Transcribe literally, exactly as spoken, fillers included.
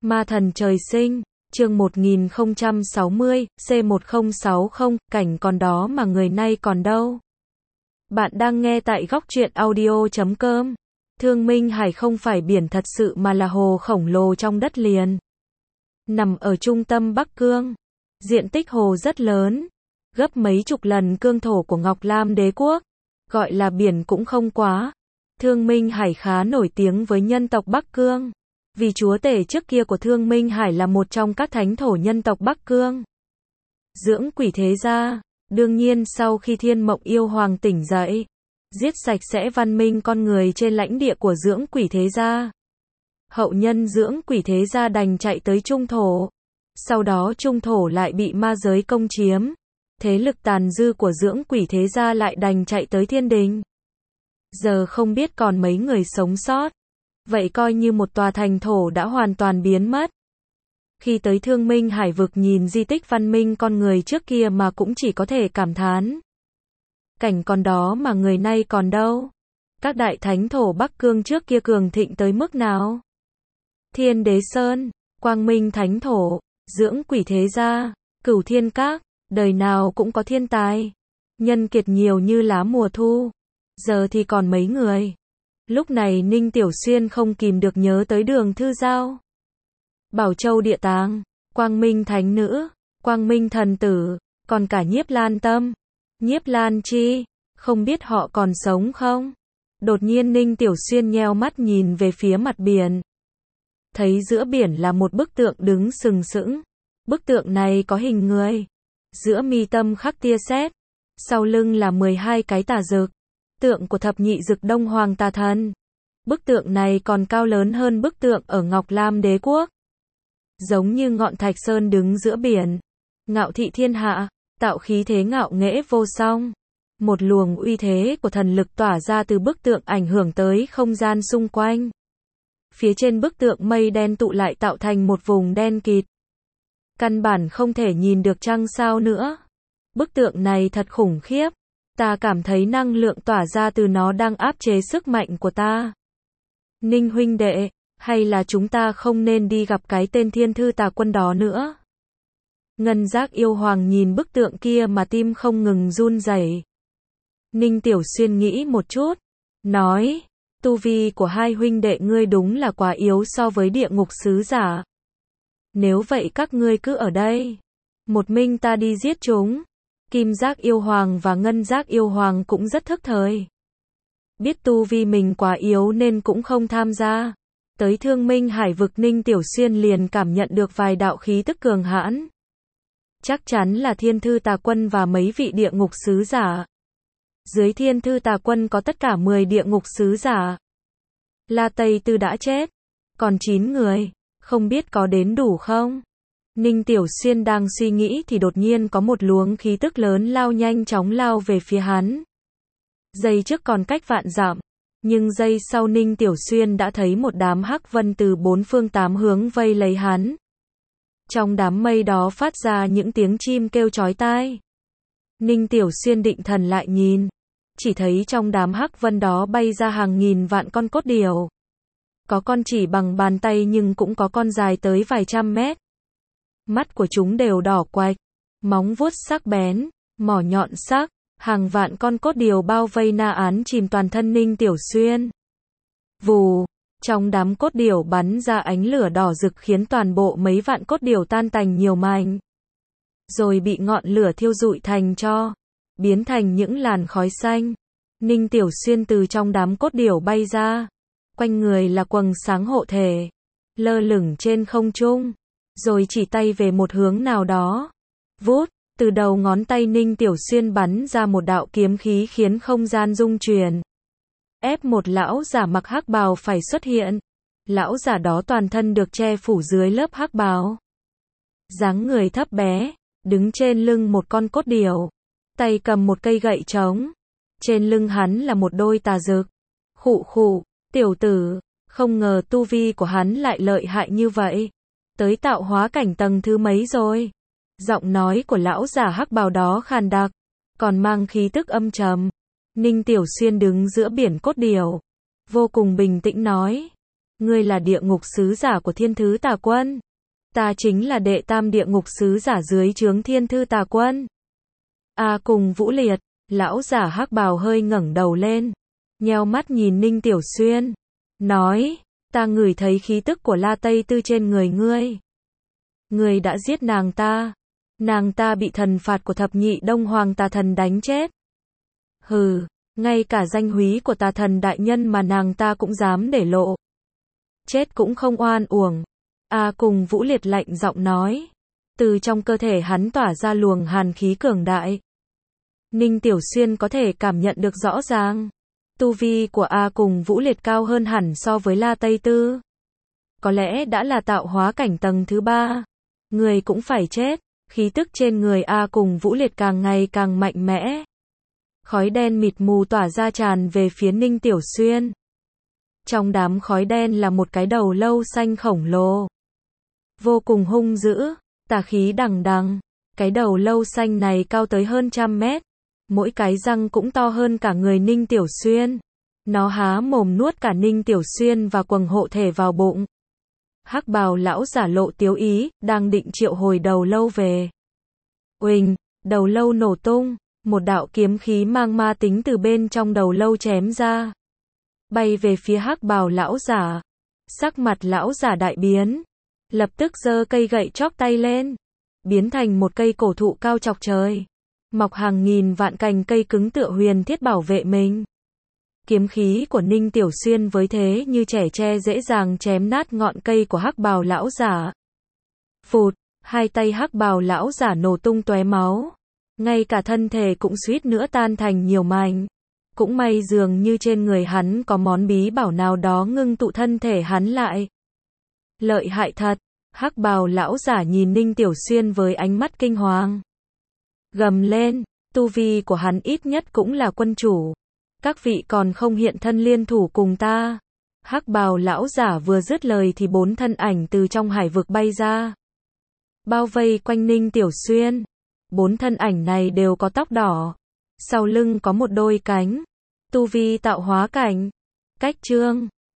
Ma thần trời sinh, chương một nghìn không trăm sáu mươi, C một không sáu không, cảnh còn đó mà người nay còn đâu. Bạn đang nghe tại góc truyện audio chấm com. Thương Minh Hải không phải biển thật sự mà là hồ khổng lồ trong đất liền. Nằm ở trung tâm Bắc Cương. Diện tích hồ rất lớn, gấp mấy chục lần cương thổ của Ngọc Lam Đế quốc. Gọi là biển cũng không quá. Thương Minh Hải khá nổi tiếng với nhân tộc Bắc Cương. Vì chúa tể trước kia của Thương Minh Hải là một trong các thánh thổ nhân tộc Bắc Cương. Dưỡng quỷ thế gia. Đương nhiên sau khi Thiên Mộng Yêu Hoàng tỉnh dậy, giết sạch sẽ văn minh con người trên lãnh địa của dưỡng quỷ thế gia. Hậu nhân dưỡng quỷ thế gia đành chạy tới Trung Thổ. Sau đó Trung Thổ lại bị ma giới công chiếm. Thế lực tàn dư của dưỡng quỷ thế gia lại đành chạy tới Thiên Đình. Giờ không biết còn mấy người sống sót. Vậy coi như một tòa thành thổ đã hoàn toàn biến mất. Khi tới Thương Minh Hải vực nhìn di tích văn minh con người trước kia mà cũng chỉ có thể cảm thán. Cảnh còn đó mà người nay còn đâu. Các đại thánh thổ Bắc Cương trước kia cường thịnh tới mức nào? Thiên Đế Sơn, Quang Minh Thánh Thổ, dưỡng quỷ thế gia, Cửu Thiên Các, đời nào cũng có thiên tài. Nhân kiệt nhiều như lá mùa thu. Giờ thì còn mấy người. Lúc này Ninh Tiểu Xuyên không kìm được nhớ tới Đường Thư Giao. Bảo Châu Địa Tàng, Quang Minh Thánh Nữ, Quang Minh Thần Tử, còn cả Nhiếp Lan Tâm, Nhiếp Lan Chi, không biết họ còn sống không? Đột nhiên Ninh Tiểu Xuyên nheo mắt nhìn về phía mặt biển. Thấy giữa biển là một bức tượng đứng sừng sững. Bức tượng này có hình người. Giữa mi tâm khắc tia sét. Sau lưng là mười hai cái tà dực. Tượng của thập nhị dực Đông Hoàng Tà Thần. Bức tượng này còn cao lớn hơn bức tượng ở Ngọc Lam Đế quốc. Giống như ngọn thạch sơn đứng giữa biển. Ngạo thị thiên hạ, tạo khí thế ngạo nghễ vô song. Một luồng uy thế của thần lực tỏa ra từ bức tượng ảnh hưởng tới không gian xung quanh. Phía trên bức tượng mây đen tụ lại tạo thành một vùng đen kịt. Căn bản không thể nhìn được trăng sao nữa. Bức tượng này thật khủng khiếp. Ta cảm thấy năng lượng tỏa ra từ nó đang áp chế sức mạnh của ta. Ninh huynh đệ, hay là chúng ta không nên đi gặp cái tên thiên thư tà quân đó nữa? Ngân Giác Yêu Hoàng nhìn bức tượng kia mà tim không ngừng run rẩy. Ninh Tiểu Xuyên nghĩ một chút, nói, tu vi của hai huynh đệ ngươi đúng là quá yếu so với địa ngục sứ giả. Nếu vậy các ngươi cứ ở đây, một mình ta đi giết chúng. Kim Giác Yêu Hoàng và Ngân Giác Yêu Hoàng cũng rất thức thời. Biết tu vi mình quá yếu nên cũng không tham gia. Tới Thương Minh Hải vực Ninh Tiểu Xuyên liền cảm nhận được vài đạo khí tức cường hãn. Chắc chắn là Thiên Thư Tà Quân và mấy vị địa ngục sứ giả. Dưới Thiên Thư Tà Quân có tất cả mười địa ngục sứ giả. La Tây Tư đã chết. Còn chín người. Không biết có đến đủ không? Ninh Tiểu Xuyên đang suy nghĩ thì đột nhiên có một luồng khí tức lớn lao nhanh chóng lao về phía hắn. Giây trước còn cách vạn dặm, nhưng giây sau Ninh Tiểu Xuyên đã thấy một đám hắc vân từ bốn phương tám hướng vây lấy hắn. Trong đám mây đó phát ra những tiếng chim kêu chói tai. Ninh Tiểu Xuyên định thần lại nhìn, chỉ thấy trong đám hắc vân đó bay ra hàng nghìn vạn con cốt điểu. Có con chỉ bằng bàn tay nhưng cũng có con dài tới vài trăm mét. Mắt của chúng đều đỏ quạch, móng vuốt sắc bén, mỏ nhọn sắc, hàng vạn con cốt điểu bao vây na án chìm toàn thân Ninh Tiểu Xuyên. Vù, trong đám cốt điểu bắn ra ánh lửa đỏ rực khiến toàn bộ mấy vạn cốt điểu tan tành nhiều mảnh. Rồi bị ngọn lửa thiêu rụi thành tro, biến thành những làn khói xanh. Ninh Tiểu Xuyên từ trong đám cốt điểu bay ra, quanh người là quầng sáng hộ thể, lơ lửng trên không trung. Rồi chỉ tay về một hướng nào đó. Vút, từ đầu ngón tay Ninh Tiểu Xuyên bắn ra một đạo kiếm khí khiến không gian rung chuyển. Ép một lão giả mặc hắc bào phải xuất hiện. Lão giả đó toàn thân được che phủ dưới lớp hắc bào. Dáng người thấp bé, đứng trên lưng một con cốt điểu. Tay cầm một cây gậy trống. Trên lưng hắn là một đôi tà dực. Khụ khụ, tiểu tử, không ngờ tu vi của hắn lại lợi hại như vậy. Tới tạo hóa cảnh tầng thứ mấy rồi? Giọng nói của lão giả hắc bào đó khàn đặc, còn mang khí tức âm trầm. Ninh Tiểu Xuyên đứng giữa biển cốt điểu, vô cùng bình tĩnh nói. Ngươi là địa ngục sứ giả của Thiên Thứ Tà Quân. Ta chính là đệ tam địa ngục sứ giả dưới trướng Thiên Thư Tà Quân. A Cùng Vũ Liệt, lão giả hắc bào hơi ngẩng đầu lên, nheo mắt nhìn Ninh Tiểu Xuyên, nói, ta ngửi thấy khí tức của La Tây Tư trên người ngươi. Ngươi đã giết nàng ta. Nàng ta bị thần phạt của thập nhị Đông Hoàng tà thần đánh chết. Hừ, ngay cả danh húy của tà thần đại nhân mà nàng ta cũng dám để lộ. Chết cũng không oan uổng. A Cùng Vũ Liệt lạnh giọng nói. Từ trong cơ thể hắn tỏa ra luồng hàn khí cường đại. Ninh Tiểu Xuyên có thể cảm nhận được rõ ràng. Tu vi của A Cùng Vũ Liệt cao hơn hẳn so với La Tây Tư. Có lẽ đã là tạo hóa cảnh tầng thứ ba. Người cũng phải chết. Khí tức trên người A Cùng Vũ Liệt càng ngày càng mạnh mẽ. Khói đen mịt mù tỏa ra tràn về phía Ninh Tiểu Xuyên. Trong đám khói đen là một cái đầu lâu xanh khổng lồ. Vô cùng hung dữ, tà khí đằng đằng. Cái đầu lâu xanh này cao tới hơn trăm mét. Mỗi cái răng cũng to hơn cả người Ninh Tiểu Xuyên. Nó há mồm nuốt cả Ninh Tiểu Xuyên và quầng hộ thể vào bụng. Hắc bào lão giả lộ tiếu ý, đang định triệu hồi đầu lâu về. Uỳnh, đầu lâu nổ tung, một đạo kiếm khí mang ma tính từ bên trong đầu lâu chém ra. Bay về phía hắc bào lão giả. Sắc mặt lão giả đại biến. Lập tức giơ cây gậy chóp tay lên. Biến thành một cây cổ thụ cao chọc trời. Mọc hàng nghìn vạn cành cây cứng tựa huyền thiết bảo vệ mình. Kiếm khí của Ninh Tiểu Xuyên với thế như trẻ tre dễ dàng chém nát ngọn cây của hắc bào lão giả. Phụt, hai tay hắc bào lão giả nổ tung tóe máu. Ngay cả thân thể cũng suýt nữa tan thành nhiều mảnh. Cũng may dường như trên người hắn có món bí bảo nào đó ngưng tụ thân thể hắn lại. Lợi hại thật, hắc bào lão giả nhìn Ninh Tiểu Xuyên với ánh mắt kinh hoàng. Gầm lên, tu vi của hắn ít nhất cũng là quân chủ. Các vị còn không hiện thân liên thủ cùng ta. Hắc bào lão giả vừa dứt lời thì bốn thân ảnh từ trong hải vực bay ra. Bao vây quanh Ninh Tiểu Xuyên. Bốn thân ảnh này đều có tóc đỏ. Sau lưng có một đôi cánh. Tu vi tạo hóa cảnh. Cách chương